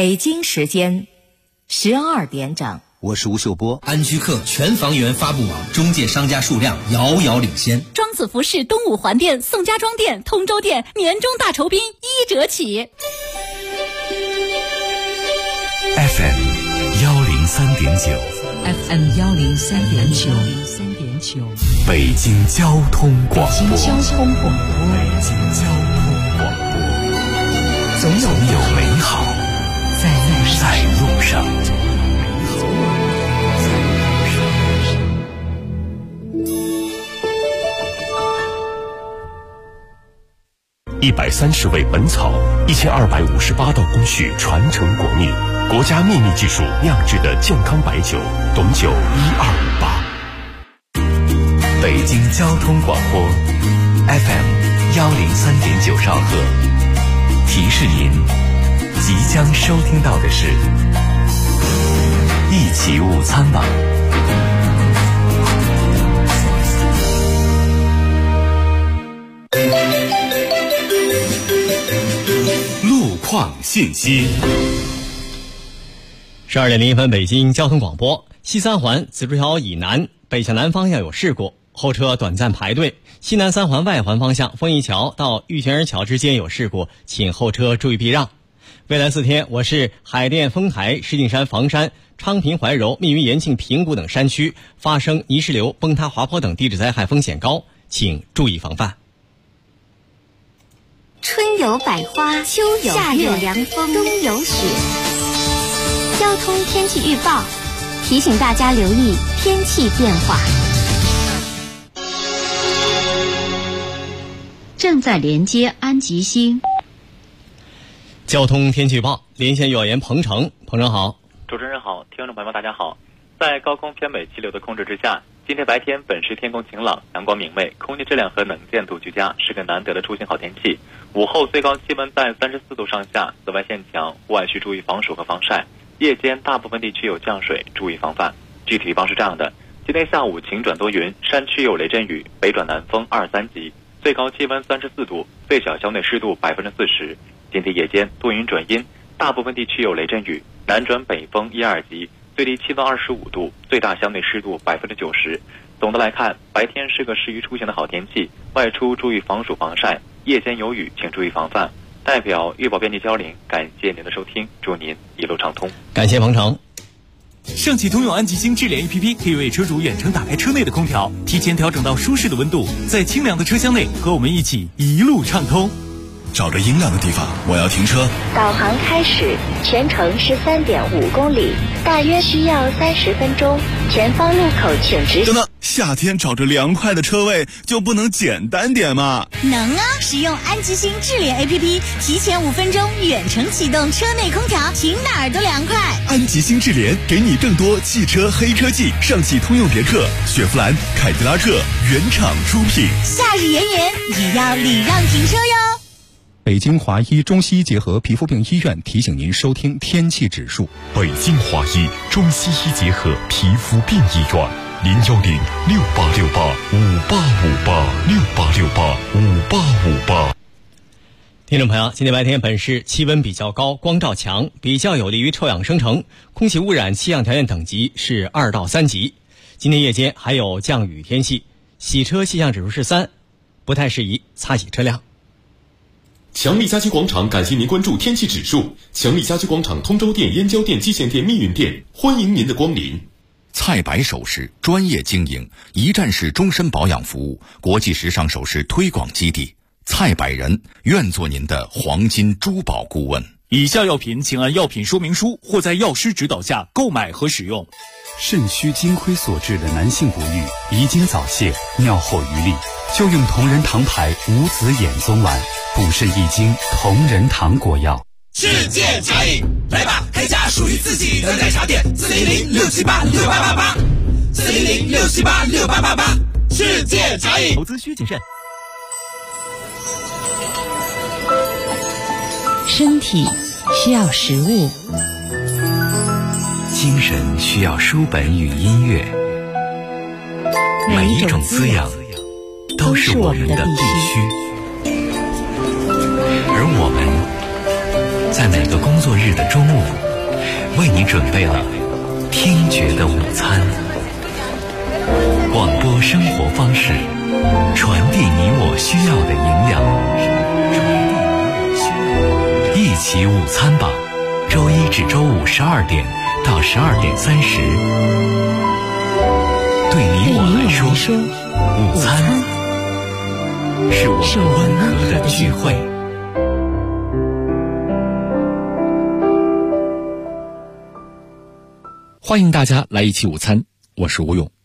北京时间12点整。 我是吴秀波。 安居客全房源发布网中介商家数量遥遥领先。 庄子服饰东五环店、宋家庄店、通州店年终大酬宾1折起。 FM 103.9 FM 103.9 北京交通广播。 北京交通广播。 总有美好在路上。130味本草，1258道工序传承国秘，国家秘密技术酿制的健康白酒，董酒1258。北京交通广播 FM 103.9兆赫，提示您即将收听到的是一起午餐网。路况信息。 12点01分，北京交通广播。西三环紫竹桥以南北向南方向有事故，后车短暂排队。西南三环外环方向丰益桥到玉泉儿桥之间有事故，请后车注意避让。未来4天，我市海淀、丰台、石景山、房山、昌平、怀柔、密云、延庆、平谷等山区发生泥石流、崩塌、滑坡等地质灾害风险高，请注意防范。 春有百花，秋有夏有凉风，冬有雪。交通天气预报提醒大家留意天气变化。 正在连接安吉星。 交通天气预报，连线幼儿园彭程。彭程好。 主持人好，听众朋友们大家好。在高空偏北气流的控制之下，今天白天本市天空晴朗，阳光明媚，空气质量和能见度俱佳，是个难得的出行好天气。午后最高气温在34度上下，紫外线强，户外需注意防暑和防晒。夜间大部分地区有降水，注意防范。具体预报是这样的：今天下午晴转多云，山区有雷阵雨，北转南风2、3级，最高气温34度，最小校内湿度40%。今天夜间多云转阴，大部分地区有雷阵雨，南转北风1、2级，最低气温25度，最大校内湿度90%。总的来看，白天是个适宜出行的好天气，外出注意防暑防晒，夜间有雨请注意防范。代表预报编辑焦玲，感谢您的收听，祝您一路畅通。 感谢彭程。 上汽通用安吉星智联 APP 可以为车主远程打开车内的空调，提前调整到舒适的温度，在清凉的车厢内和我们一起一路畅通。 找个阴凉的地方，我要停车。 导航开始，全程13.5公里，大约需要30分钟。前方路口请直行。 等等，夏天找着凉快的车位就不能简单点吗？ 能啊！使用安吉星智联 APP， 提前5分钟远程启动车内空调，停哪儿都凉快。 安吉星智联给你更多汽车黑科技，上汽通用别克、雪佛兰、凯迪拉克原厂出品。 夏日炎炎也要礼让停车哟。 北京华医中西医结合皮肤病医院提醒您收听天气指数。 北京华医中西医结合皮肤病医院，0106868585858，688585858。 听众朋友，今天白天本市气温比较高，光照强，比较有利于臭氧生成，空气污染气象条件等级是2到3级。今天夜间还有降雨天气，洗车气象指数是3，不太适宜擦洗车辆。 强力家居广场感谢您关注天气指数。强力家居广场通州店、燕郊店、蓟县店、密云店，欢迎您的光临。 蔡白首饰专业经营，一站式终身保养服务，国际时尚首饰推广基地。蔡百人愿做您的黄金珠宝顾问。 以下药品请按药品说明书或在药师指导下购买和使用。 肾虚精亏所致的男性不育、遗精早泄、尿后余力，就用同仁堂牌无籽眼棕丸，补肾益精同仁堂果药。 世界茶饮，来吧，开家属于自己的奶茶店，400-678-6888，400-678-6888，世界茶饮。 投资需谨慎。 身体需要食物， 精神需要书本与音乐，每一种滋养都是我们的必须，而我们在每个工作日的中午，为你准备了听觉的午餐。广播生活方式，传递你我需要的营养。一起午餐吧，周一至周五12点到12点30。对你我来说，午餐是我们温和的聚会。 欢迎大家来一起午餐，我是吴勇。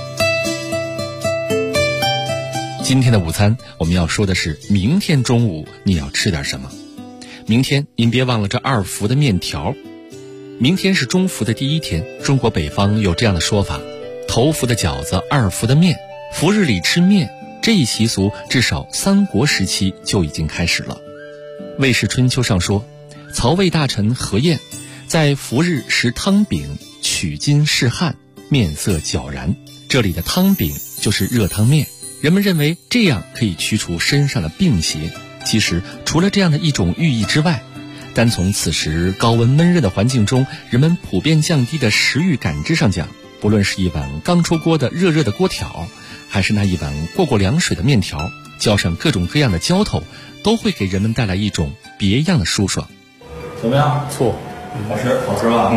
今天的午餐我们要说的是明天中午你要吃点什么。明天您别忘了这2伏的面条。明天是中伏的第一天，中国北方有这样的说法：头伏的饺子，2伏的面。伏日里吃面，这一习俗至少三国时期就已经开始了。魏氏春秋上说，曹魏大臣何晏在伏日食汤饼，取筋试汗，面色皎然。这里的汤饼就是热汤面，人们认为这样可以驱除身上的病邪。其实除了这样的一种寓意之外，单从此时高温闷热的环境中人们普遍降低的食欲感知上讲，不论是一碗刚出锅的热热的锅条，还是那一碗过凉水的面条，浇上各种各样的浇头，都会给人们带来一种别样的舒爽。 怎么样？不错，好吃，好吃吧？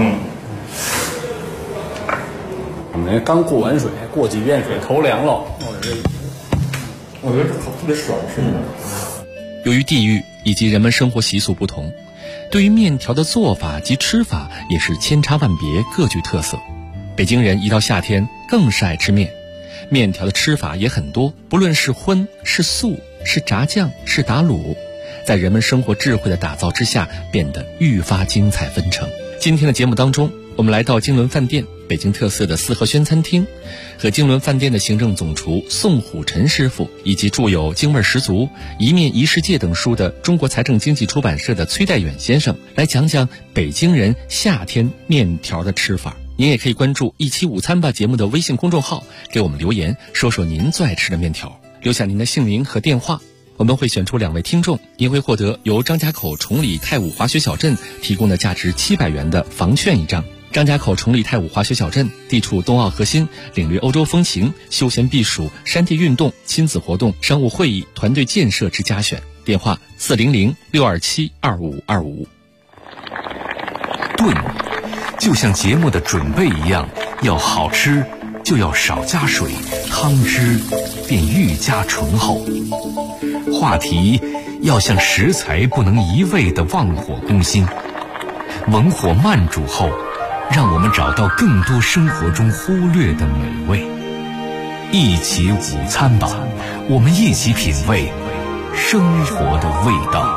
我们刚过完水，过几遍水头凉了。我觉得这特别爽，是吗？ 由于地域以及人们生活习俗不同，对于面条的做法及吃法也是千差万别，各具特色。北京人一到夏天更是爱吃面，面条的吃法也很多，不论是荤是素是炸酱是打卤，在人们生活智慧的打造之下，变得愈发精彩纷呈。今天的节目当中，我们来到京伦饭店，北京特色的四合轩餐厅，和京伦饭店的行政总厨宋虎臣师傅，以及著有《京味十足》《一面一世界》等书的中国财政经济出版社的崔代远先生，来讲讲北京人夏天面条的吃法。您也可以关注一期午餐吧节目的微信公众号，给我们留言，说说您最爱吃的面条，留下您的姓名和电话，我们会选出2位听众，您会获得由张家口崇礼太武滑雪小镇提供的价值700元的房券1张。张家口崇礼太武滑雪小镇地处冬奥核心，领略欧洲风情，休闲避暑、山地运动、亲子活动、商务会议、团队建设之佳选。电话400-627-2525。 炖就像节目的准备一样，要好吃就要少加水，汤汁便愈加醇厚。话题要像食材不能一味的忘火攻心，文火慢煮后，让我们找到更多生活中忽略的美味。一起午餐吧，我们一起品味生活的味道。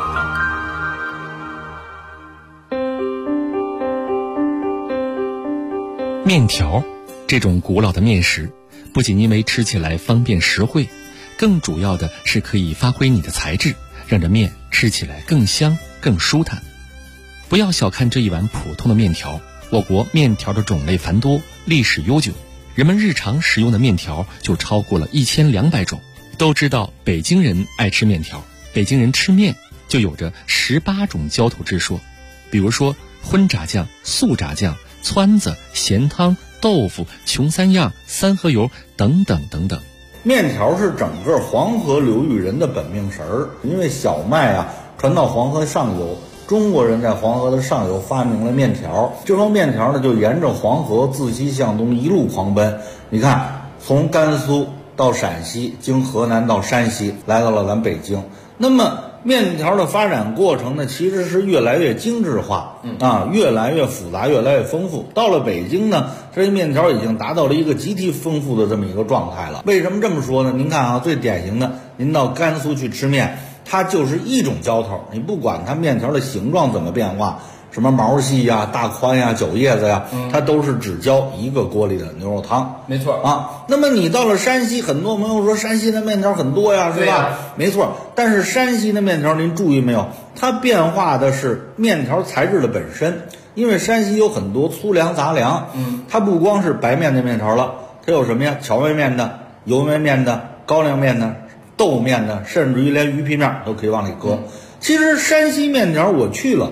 面条这种古老的面食，不仅因为吃起来方便实惠，更主要的是可以发挥你的才智，让这面吃起来更香更舒坦。不要小看这一碗普通的面条，我国面条的种类繁多，历史悠久，人们日常使用的面条就超过了1200种。都知道北京人爱吃面条，北京人吃面就有着18种浇头之说，比如说荤炸酱、素炸酱、汆子、咸汤、豆腐、穷三样、三合油等等等等。 面条是整个黄河流域人的本命食儿，因为小麦传到黄河上游，中国人在黄河的上游发明了面条，这双面条呢就沿着黄河自西向东一路狂奔。你看，从甘肃到陕西，经河南到山西，来到了咱北京。那么面条的发展过程呢，其实是越来越精致化，越来越复杂，越来越丰富。到了北京呢，这些面条已经达到了一个极其丰富的这么一个状态了。为什么这么说呢？您看最典型的，您到甘肃去吃面，它就是一种浇头，你不管它面条的形状怎么变化，什么毛细呀、大宽呀、韭叶子呀，它都是只浇一个锅里的牛肉汤。 没错那么你到了山西，很多朋友说山西的面条很多呀，是吧？没错，但是山西的面条您注意没有，它变化的是面条材质的本身，因为山西有很多粗粮杂粮，它不光是白面的面条了，它有什么呀？荞麦面的、油麦面的、高粱面的、豆面的，甚至于连鱼皮面都可以往里搁。其实山西面条我去了，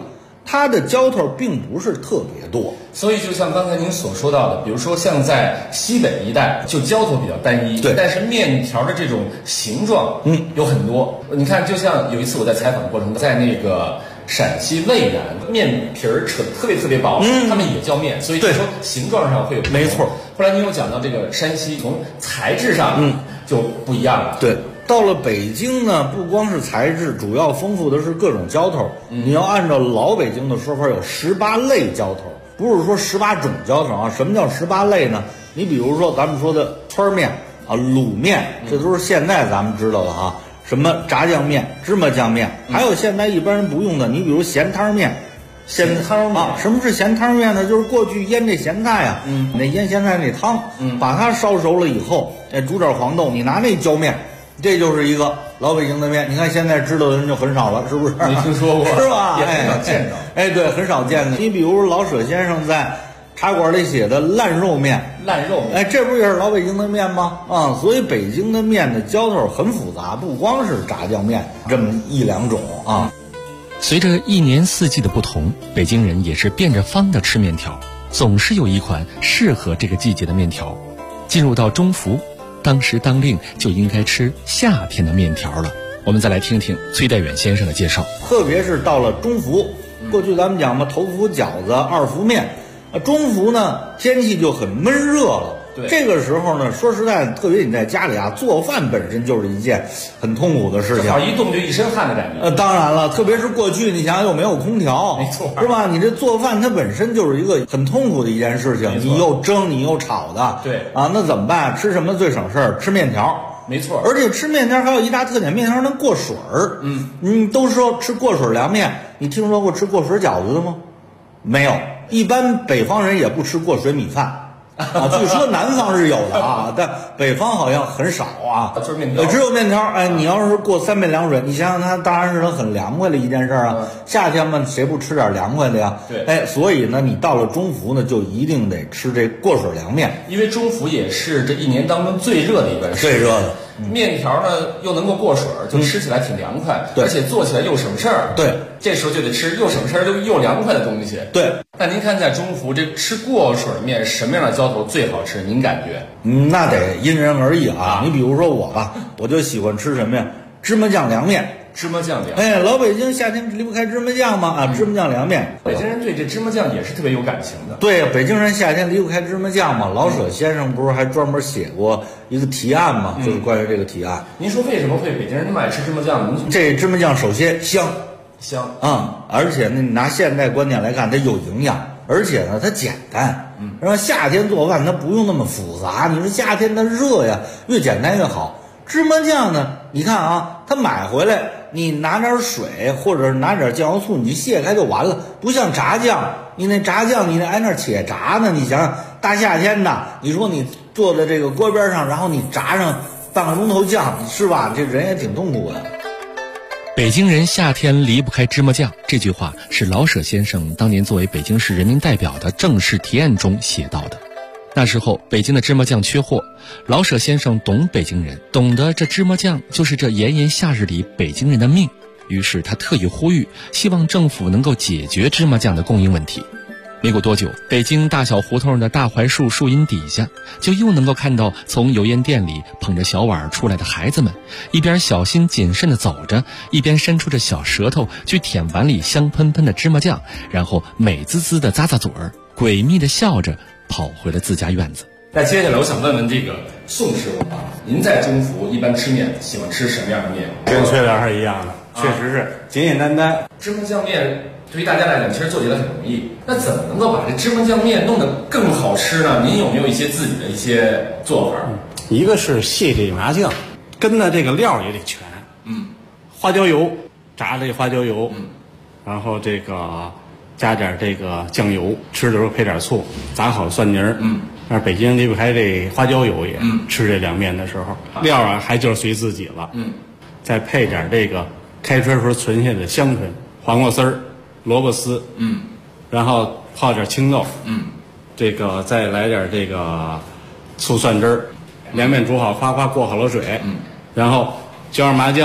它的浇头并不是特别多。 所以就像刚才您所说到的，比如说像在西北一带，就浇头比较单一， 对， 但是面条的这种形状，有很多。你看，就像有一次我在采访过程中，在那个陕西渭源，面皮儿扯特别薄，他们也叫面，所以就说形状上会有不同。 没错。 后来您又讲到这个山西，从材质上就不一样了。 对。到了北京呢，不光是材质，主要丰富的是各种浇头。你要按照老北京的说法，有18类浇头，不是说18种浇头啊。什么叫18类呢？你比如说咱们说的汆面啊、卤面，这都是现在咱们知道的哈。什么炸酱面、芝麻酱面，还有现在一般人不用的，你比如咸汤面。 咸汤面啊，什么是咸汤面呢？就是过去腌这咸菜啊，那腌咸菜那汤，把它烧熟了以后，煮点黄豆，你拿那浇面。这就是一个老北京的面，你看现在知道的人就很少了，是不是？ 没听说过， 是吧？ 也很少见着。 对，很少见的。你比如老舍先生在茶馆里写的烂肉面，这不是也是老北京的面吗？啊，所以北京的面的浇头很复杂，不光是炸酱面这么1、2种啊。 随着一年四季的不同，北京人也是变着方的吃面条，总是有一款适合这个季节的面条。进入到中伏，当时当令就应该吃夏天的面条了。我们再来听听崔代远先生的介绍。 特别是到了中伏，过去咱们讲嘛，头伏饺子，二伏面，中伏呢天气就很闷热了。 对， 这个时候呢，说实在，特别你在家里啊，做饭本身就是一件很痛苦的事情， 好一动就一身汗的感觉。 当然了，特别是过去，你想想又没有空调， 没错， 是吧？你这做饭它本身就是一个很痛苦的一件事情，你又蒸，你又炒的， 对啊，那怎么办？吃什么最省事儿？吃面条。 没错， 而且吃面条还有一大特点，面条能过水儿。都说吃过水凉面，你听说过吃过水饺子的吗？没有，一般北方人也不吃过水米饭。啊，据说南方是有的啊，但北方好像很少啊。 就是面条， 只有面条。你要是过3杯凉水，你想想它当然是很凉快的一件事啊。夏天嘛，谁不吃点凉快的呀？ 对， 所以呢，你到了中伏呢，就一定得吃这过水凉面， 因为中伏也是这一年当中最热的一段时间。 最热的。 面条呢又能够过水，就吃起来挺凉快，而且做起来又省事儿。 对， 这时候就得吃又省事儿又凉快的东西。 对， 那您看在中伏这吃过水面什么样的浇头最好吃？您感觉？ 那得因人而异啊。你比如说我吧，我就喜欢吃什么呀？芝麻酱凉面。 芝麻酱凉， 老北京夏天离不开芝麻酱嘛啊，芝麻酱凉面。 北京人对这芝麻酱也是特别有感情的。 对，北京人夏天离不开芝麻酱嘛。老舍先生不是还专门写过一个提案嘛，就是关于这个提案。 您说为什么会北京人那么爱吃芝麻酱呢？ 这芝麻酱首先香，而且呢，你拿现代观点来看，它有营养，而且呢，它简单。然后夏天做饭它不用那么复杂。你说夏天它热呀，越简单越好。芝麻酱呢，你看啊，它买回来，你拿点水或者拿点酱油醋，你卸开就完了。不像炸酱，你那炸酱你挨那且炸呢，你想想大夏天的，你说你坐在这个锅边上，然后你炸上半个钟头酱，是吧？这人也挺痛苦的。 北京人夏天离不开芝麻酱，这句话是老舍先生当年作为北京市人民代表的正式提案中写到的。那时候北京的芝麻酱缺货，老舍先生懂北京人，懂得这芝麻酱就是这炎炎夏日里北京人的命，于是他特意呼吁，希望政府能够解决芝麻酱的供应问题。没过多久，北京大小胡同的大槐树树荫底下，就又能够看到从油烟店里捧着小碗出来的孩子们，一边小心谨慎地走着，一边伸出着小舌头去舔碗里香喷喷的芝麻酱，然后美滋滋地咂咂嘴儿，诡秘地笑着跑回了自家院子。那接下来我想问问这个宋师傅啊，您在中伏一般吃面喜欢吃什么样的面？ 跟崔老师一样的，确实是简简单单。 芝麻酱面对于大家来讲其实做起来很容易，那怎么能够把这芝麻酱面弄得更好吃呢？您有没有一些自己的一些做法？ 一个是卸这麻酱，跟的这个料也得全。花椒油炸这花椒油，然后这个加点这个酱油，吃的时候配点醋，炸好蒜泥儿。但是北京离不开这花椒油也。吃这凉面的时候，料啊还就是随自己了。再配点这个开春时候存下的香椿、黄瓜丝儿、萝卜丝。然后泡点青豆。这个再来点这个醋蒜汁儿。凉面煮好，夸夸过好了水。然后浇上麻酱，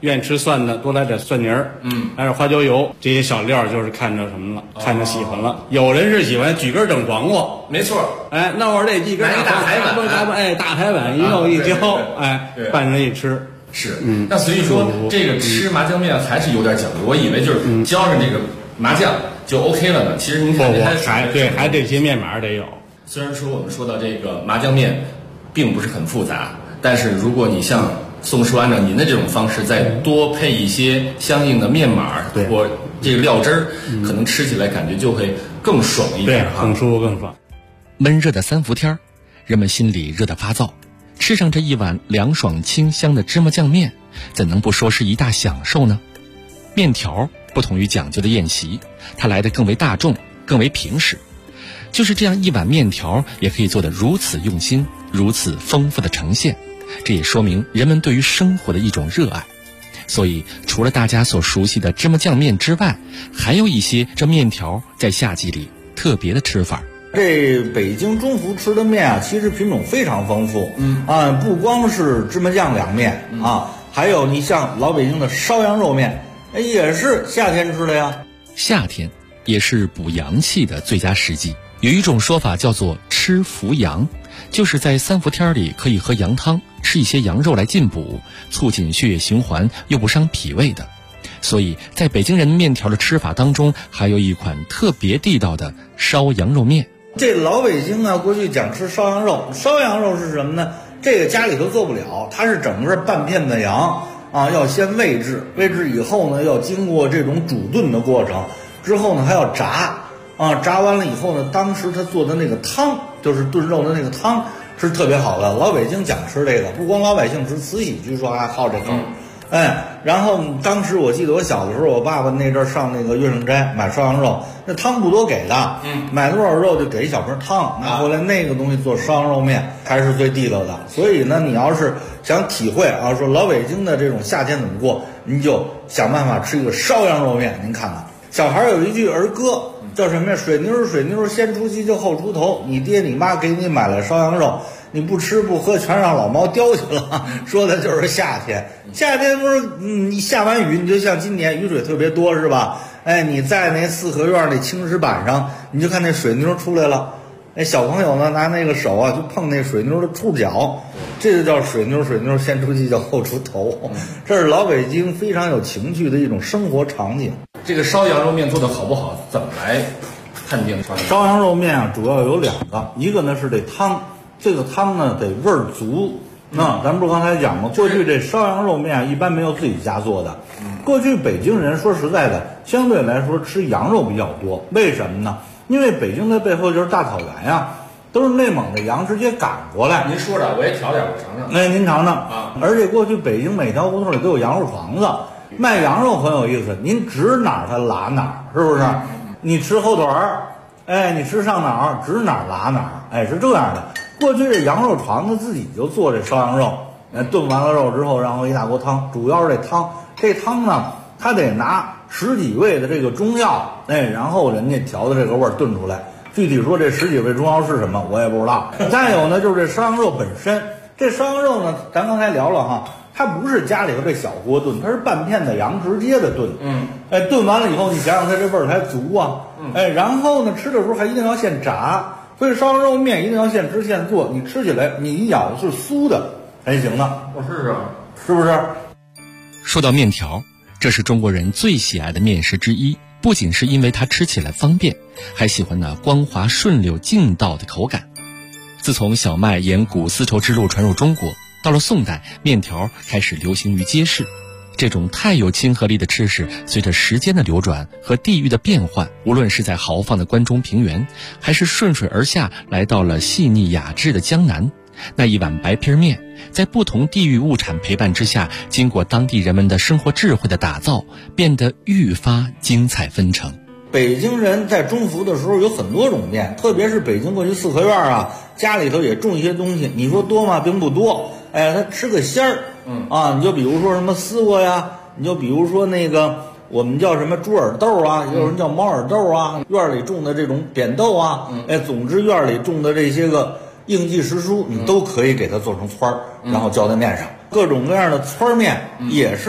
愿意吃蒜的多来点蒜泥儿，来点花椒油，这些小料就是看着什么了，看着喜欢了。有人是喜欢举根整黄瓜， 没错， 哎，弄会儿这一根大台碗， 哎，大台碗一弄一浇，哎，拌着一吃。 是，那所以说这个吃麻酱面还是有点讲究。我以为就是浇上这个麻酱就 OK 了呢。其实您看， 还这些面码得有。 虽然说我们说到这个麻酱面，并不是很复杂，但是如果你像宋师傅按照您的这种方式，再多配一些相应的面码或这个料汁儿，可能吃起来感觉就会更爽一点， 更舒服更爽。 闷热的三伏天，人们心里热得发燥。吃上这一碗凉爽清香的芝麻酱面，怎能不说是一大享受呢？面条不同于讲究的宴席，它来得更为大众，更为平实。就是这样一碗面条，也可以做得如此用心，如此丰富的呈现，这也说明人们对于生活的一种热爱。所以，除了大家所熟悉的芝麻酱面之外，还有一些这面条在夏季里特别的吃法。 这北京中伏吃的面啊，其实品种非常丰富。不光是芝麻酱凉面还有你像老北京的烧羊肉面，也是夏天吃的呀。 夏天也是补阳气的最佳时机。有一种说法叫做吃伏阳，就是在三伏天里可以喝羊汤，吃一些羊肉来进补，促进血液循环，又不伤脾胃的。所以在北京人面条的吃法当中，还有一款特别地道的烧羊肉面。 这老北京啊，过去讲吃烧羊肉，烧羊肉是什么呢？这个家里头做不了，它是整个半片的羊要先煨制，煨制以后呢，要经过这种煮炖的过程，之后呢还要炸炸完了以后呢，当时他做的那个汤，就是炖肉的那个汤是特别好的。老北京讲吃这个，不光老百姓吃，慈禧据说还好这口。然后当时我记得我小的时候，我爸爸那阵上那个月盛斋买烧羊肉，那汤不多给的，买多少肉就给一小盆汤，拿回来那个东西做烧羊肉面才是最地道的。所以呢，你要是想体会说老北京的这种夏天怎么过，你就想办法吃一个烧羊肉面。您看看，小孩有一句儿歌叫什么呀？水妞水妞先出鸡就后出头，你爹你妈给你买了烧羊肉，你不吃不喝全让老毛叼去了。说的就是夏天。夏天不是你下完雨，你就像今年雨水特别多是吧？你在那四合院那青石板上，你就看那水妞出来了。小朋友呢拿那个手就碰那水妞的触角，这就叫水妞先出鸡就后出头。这是老北京非常有情趣的一种生活场景。 这个烧羊肉面做的好不好，怎么来判定？ 烧羊肉面主要有两个，一个呢是这汤，这个汤呢得味儿足。咱不是刚才讲吗？过去这烧羊肉面一般没有自己家做的。过去北京人说实在的，相对来说吃羊肉比较多。为什么呢？因为北京的背后就是大草原呀，都是内蒙的羊直接赶过来。 您说着，我也调点，我尝尝。 您尝尝而且过去北京每条胡同里都有羊肉床子，卖羊肉很有意思，您指哪儿它拉哪儿，是不是？你吃后腿儿，你吃上脑，指哪儿拉哪儿，是这样的。过去这羊肉床子自己就做这烧羊肉，炖完了肉之后，然后一大锅汤，主要是这汤。这汤呢，它得拿10几味的这个中药，然后人家调的这个味儿炖出来。具体说这10几味中药是什么，我也不知道。再有呢，就是这烧羊肉本身，这烧羊肉呢，咱刚才聊了哈，它不是家里头这小锅炖，它是半片的羊直接的炖。炖完了以后，你想想它这味儿才足啊。然后呢，吃的时候还一定要现炸。所以烧羊肉面一定要现吃现做，你吃起来你一咬是酥的才行呢。 我试试， 是不是？ 说到面条，这是中国人最喜爱的面食之一，不仅是因为它吃起来方便，还喜欢那光滑顺溜劲道的口感。自从小麦沿古丝绸之路传入中国，到了宋代，面条开始流行于街市。这种太有亲和力的吃食，随着时间的流转和地域的变换，无论是在豪放的关中平原，还是顺水而下来到了细腻雅致的江南，那一碗白皮面，在不同地域物产陪伴之下，经过当地人们的生活智慧的打造，变得愈发精彩纷呈。 北京人在中伏的时候有很多种面，特别是北京过去四合院家里头也种一些东西，你说多吗？并不多。他吃个鲜儿，你就比如说什么丝瓜呀，你就比如说那个我们叫什么猪耳豆啊，有人叫猫耳豆啊，院里种的这种扁豆啊，总之院里种的这些个应季时蔬，你都可以给它做成汆儿，然后浇在面上。各种各样的汆儿面也是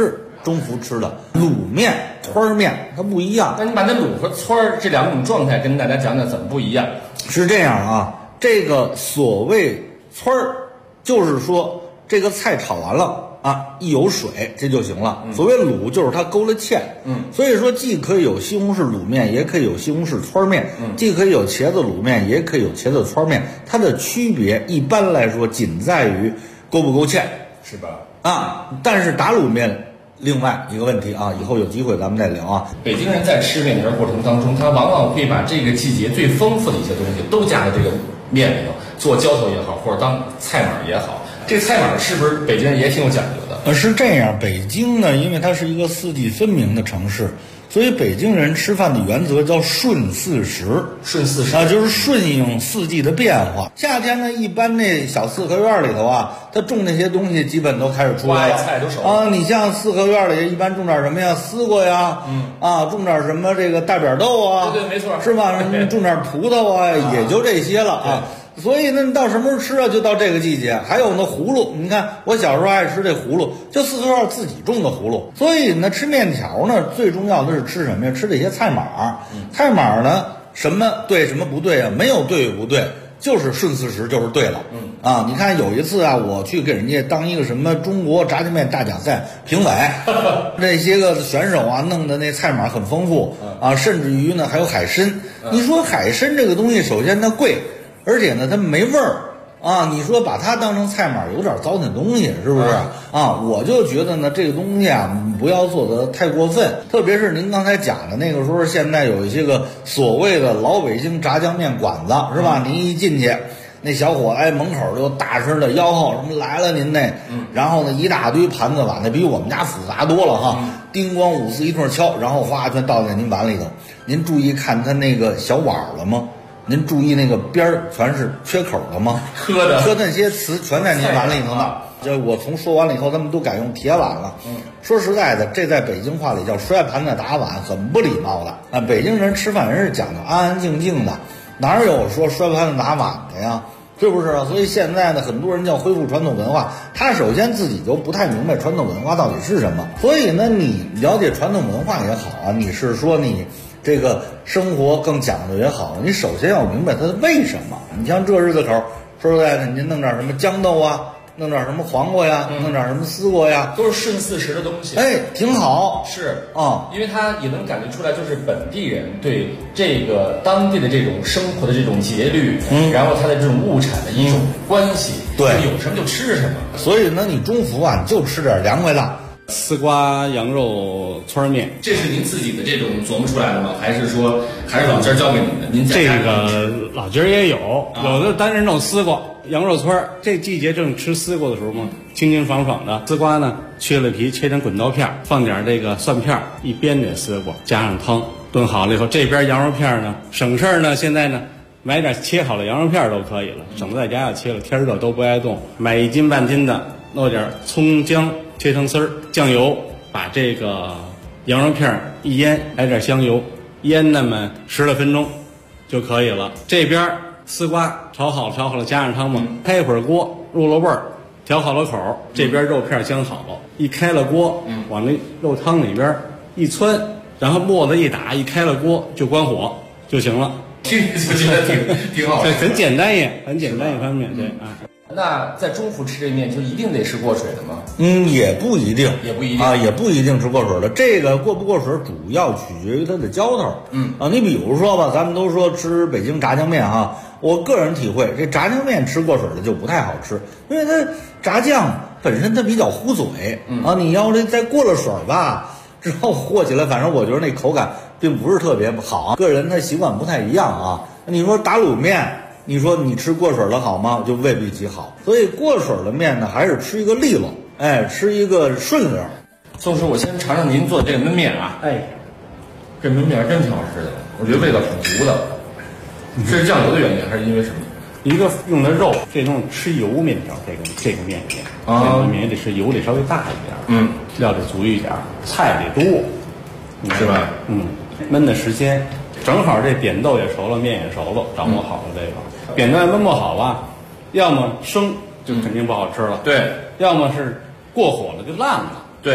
中服吃的卤面、汆面它不一样。 那你把那卤和汆这两种状态跟大家讲讲怎么不一样？ 是这样啊，这个所谓汆就是说这个菜炒完了啊，一有水这就行了。所谓卤就是它勾了芡，所以说既可以有西红柿卤面，也可以有西红柿汆面，既可以有茄子卤面，也可以有茄子汆面。它的区别一般来说仅在于勾不勾芡， 是吧？ 啊，但是打卤面另外一个问题啊，以后有机会咱们再聊啊。 北京人在吃面条过程当中，他往往会把这个季节最丰富的一些东西都加到这个面里头，做浇头也好，或者当菜码也好。这菜码是不是北京人也挺有讲究的？ 是这样，北京呢，因为它是一个四季分明的城市，所以北京人吃饭的原则叫顺四时。 顺四时啊，就是顺应四季的变化。夏天呢，一般那小四合院里头啊，他种那些东西基本都开始出来了， 菜都熟啊。你像四合院里一般种点什么呀？丝瓜呀，种点什么这个大扁豆啊， 对，没错， 是吧？种点葡萄啊，也就这些了啊。所以呢，到什么时候吃啊？就到这个季节。还有那葫芦，你看我小时候爱吃这葫芦，就四合院自己种的葫芦。所以呢，吃面条呢，最重要的是吃什么呀？吃这些菜码。菜码呢，什么对什么不对啊？没有对与不对，就是顺四时就是对了。你看有一次啊，我去给人家当一个什么中国炸酱面大奖赛评委，那些个选手啊，弄的那菜码很丰富啊，甚至于呢还有海参。你说海参这个东西，首先它贵。而且呢，它没味儿啊！你说把它当成菜码，有点糟践东西，是不是啊？我就觉得呢，这个东西啊，不要做得太过分。特别是您刚才讲的那个时候，现在有一些个所谓的老北京炸酱面馆子，是吧？您一进去，那小伙子门口就大声的吆喝什么来了您那，然后呢一大堆盘子碗，那比我们家复杂多了哈。叮咣五四一通敲，然后哗全倒在您碗里头。您注意看他那个小碗了吗？您注意那个边儿全是缺口的吗？ 喝那些词全在您碗里头呢。这我从说完了以后，他们都改用铁碗了。说实在的，这在北京话里叫摔盘子打碗，很不礼貌的啊。北京人吃饭人是讲究安安静静的，哪有说摔盘子打碗的呀？是不是啊？所以现在呢，很多人叫恢复传统文化，他首先自己就不太明白传统文化到底是什么。所以呢，你了解传统文化也好啊，你是说你这个生活更讲究也好，你首先要明白它的为什么。你像这日子口，说实在的，您弄点什么豇豆啊，弄点什么黄瓜呀，弄点什么丝瓜呀， 都是顺四时的东西。 挺好。 是啊，因为他也能感觉出来，就是本地人对这个当地的这种生活的这种节律，然后它的这种物产的一种关系，对，有什么就吃什么。 所以呢，你中服啊，你就吃点凉快的。 丝瓜羊肉汆面， 这是您自己的这种琢磨出来的吗？还是说还是老家教给您的？您这个老家也有，有的单是弄丝瓜羊肉汆。这季节正吃丝瓜的时候嘛，清清爽爽的。丝瓜呢，去了皮，切成滚刀片，放点这个蒜片，一煸这丝瓜，加上汤，炖好了以后，这边羊肉片呢，省事儿呢，现在呢。买点切好的羊肉片都可以了，省得在家要切了，天热都不爱动。买1斤半斤的，弄点葱姜切成丝儿，酱油把这个羊肉片一腌，来点香油，腌那么10来分钟就可以了。这边丝瓜炒好了，加上汤嘛，开一会儿锅，入了味儿，调好了口。这边肉片煎好了，一开了锅，往那肉汤里边一汆，然后沫子一打，一开了锅就关火就行了。 听就觉得挺好， 很简单也方面对啊。 那在中服吃这面就一定得是过水的吗？ 也不一定啊，也不一定是过水的。这个过不过水主要取决于它的浇头。你比如说吧，咱们都说吃北京炸酱面哈，我个人体会，这炸酱面吃过水的就不太好吃，因为它炸酱本身它比较糊嘴啊，你要这再过了水吧。之后和起来，反正我觉得那口感并不是特别好，个人他习惯不太一样啊。你说打卤面，你说你吃过水的好吗？就未必极好。所以过水的面呢，还是吃一个利落，吃一个顺溜。 宋师，我先尝尝您做的这个焖面啊。这焖面真挺好吃的，我觉得味道挺足的。是酱油的原因，还是因为什么？ 一个用的肉，这种吃油面条，这个面里面这个面得是油得稍微大一点，料得足一点，菜得多， 是吧？ 焖的时间正好，这扁豆也熟了，面也熟了，掌握好了这个。扁豆焖不好吧，要么生就肯定不好吃了， 对； 要么是过火了就烂了， 对。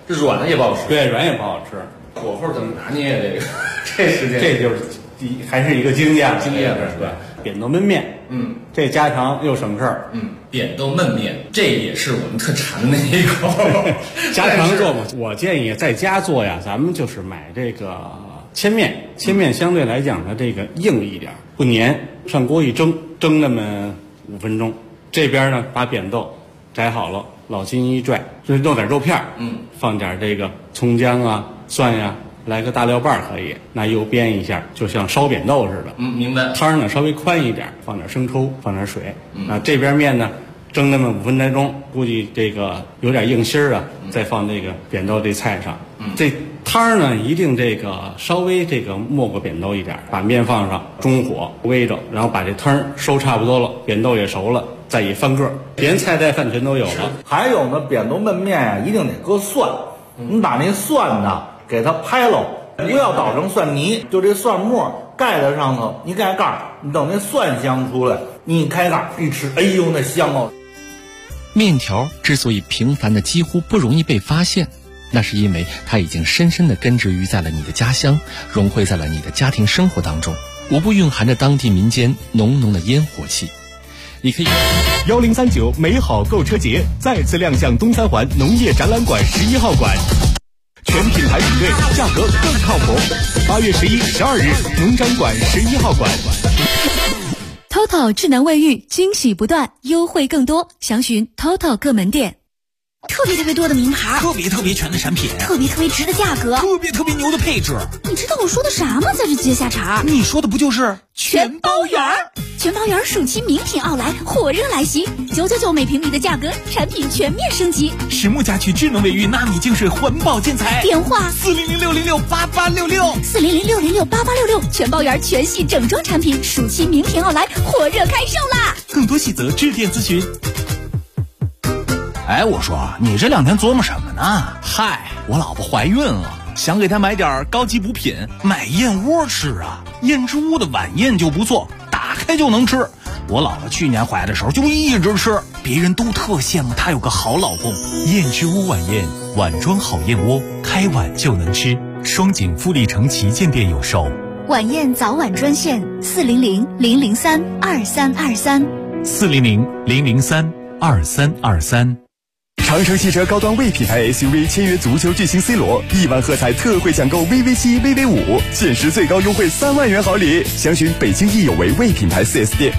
这软的也不好吃。 对，软也不好吃。 火候怎么拿捏这个？这时间这就是还是一个经验， 对。 扁豆焖面，这家常又省事儿， 扁豆焖面这也是我们特馋的那一口， 家常做嘛。我建议在家做呀，咱们就是买这个扦面，扦面相对来讲呢这个硬一点，不粘，上锅一蒸那么5分钟。这边呢把扁豆摘好了，老筋一拽，就弄点肉片，放点这个葱姜啊、蒜呀。来个大料瓣可以，拿油煸一下，就像烧扁豆似的。 明白。 汤呢稍微宽一点，放点生抽，放点水。这边面呢蒸那么5分来钟，估计这个有点硬心儿啊，再放这个扁豆这菜上。这汤呢一定这个稍微这个没过扁豆一点，把面放上，中火煨着，然后把这汤收差不多了，扁豆也熟了，再一翻个，连菜带饭全都有了。 还有呢，扁豆焖面呀，一定得搁蒜。你把那蒜呢给它拍喽，不要捣成蒜泥，就这蒜末盖在上头，你盖盖儿，你等那蒜香出来，你一开盖儿一吃，哎呦那香哦！ 面条之所以平凡的几乎不容易被发现，那是因为它已经深深地根植于在了你的家乡，融汇在了你的家庭生活当中，无不蕴含着当地民间浓浓的烟火气。你可以 1039美好购车节再次亮相东三环农业展览馆11号馆，全品牌比对，价格更靠谱。8月11、12日，农展馆11号馆。 TOTO 智能卫浴惊喜不断，优惠更多，详询 TOTO 各门店。 特别多的名牌， 特别全的产品， 特别值的价格， 特别牛的配置。 你知道我说的啥吗？在这接下茬， 你说的不就是全包圆？ 全包圆暑期名品奥莱火热来袭，999每平米的价格，产品全面升级。 实木家居智能卫浴纳米净水环保建材， 电话 400-606-8866，400-606-8866， 全包圆全系整装产品，暑期名品奥莱火热开售啦！ 更多细则致电咨询。 哎，我说你这2天琢磨什么呢？ 嗨，我老婆怀孕了，想给她买点高级补品，买燕窝吃啊。燕之屋的晚宴就不错，打开就能吃。我老婆去年怀的时候就一直吃，别人都特羡慕她有个好老公。 燕之屋晚宴，碗装好燕窝，开碗就能吃。双井富力城旗舰店有售。 晚宴早晚专线 400-003-2323，400-003-2323。 长城汽车高端 V 品牌 SUV 签约足球巨星 C 罗，1万喝彩特惠抢购 VV7、VV5，限时最高优惠3万元好礼。详询北京易有为 V 品牌 4S 店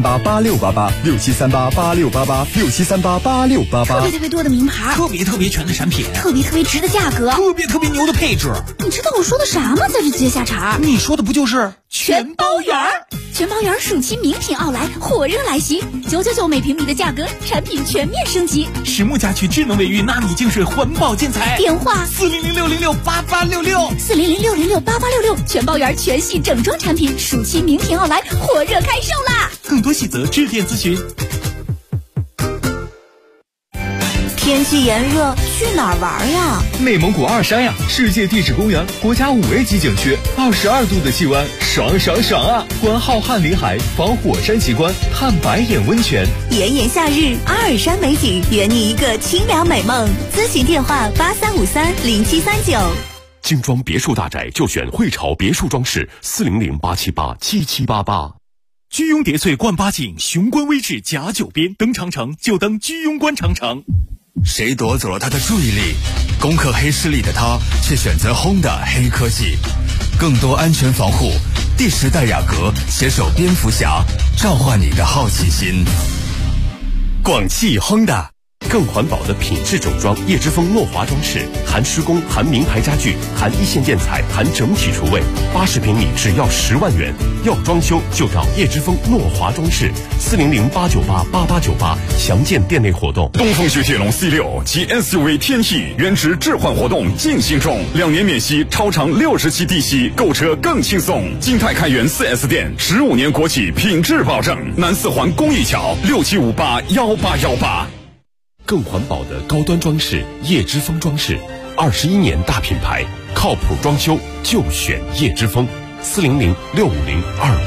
，67388688，67388688，67388688。 特别多的名牌， 特别全的产品， 特别值的价格， 特别牛的配置。 你知道我说的啥吗？在这接下茬， 你说的不就是全包圆？ 全包圆暑期名品奥莱火热来袭，999每平米的价格，产品全面升级。 实木家居智能卫浴纳米净水环保建材， 电话 400-606-8866，400-606-8866， 全包圆全系整装产品，暑期名品奥莱火热开售啦！ 更多细则致电咨询。 天气炎热，去哪儿玩呀？ 内蒙古二山呀，世界地质公园，国家5A 级景区，22度的气温，爽啊！观浩瀚林海，访火山奇观，探白眼温泉。 炎炎夏日，阿尔山美景，圆你一个清凉美梦。咨询电话83530739。 精装别墅大宅就选汇潮别墅装饰，400-878-7788。 居庸叠翠冠八景，雄关威志甲9边，登长城就登居庸关长城。 谁夺走了他的注意力？攻克黑势力的他却选择 Honda 黑科技，更多安全防护。第10代雅阁携手蝙蝠侠，召唤你的好奇心。 广汽 Honda。更环保的品质整装，叶之峰诺华装饰，含施工，含名牌家具，含一线建材，含整体厨卫，80平米只要10万元。要装修就找叶之峰诺华装饰，400-898-8898，详见店内活动。 东风雪铁龙 C6 及 SUV 天翼原值置换活动进行中，2年免息，超长60期低息，购车更轻松。金泰开源 4S 店，15年国企品质保证。南4环公益桥67581818。 更环保的高端装饰，叶之峰装饰，21年大品牌，靠谱装修就选叶之峰，400-650-2。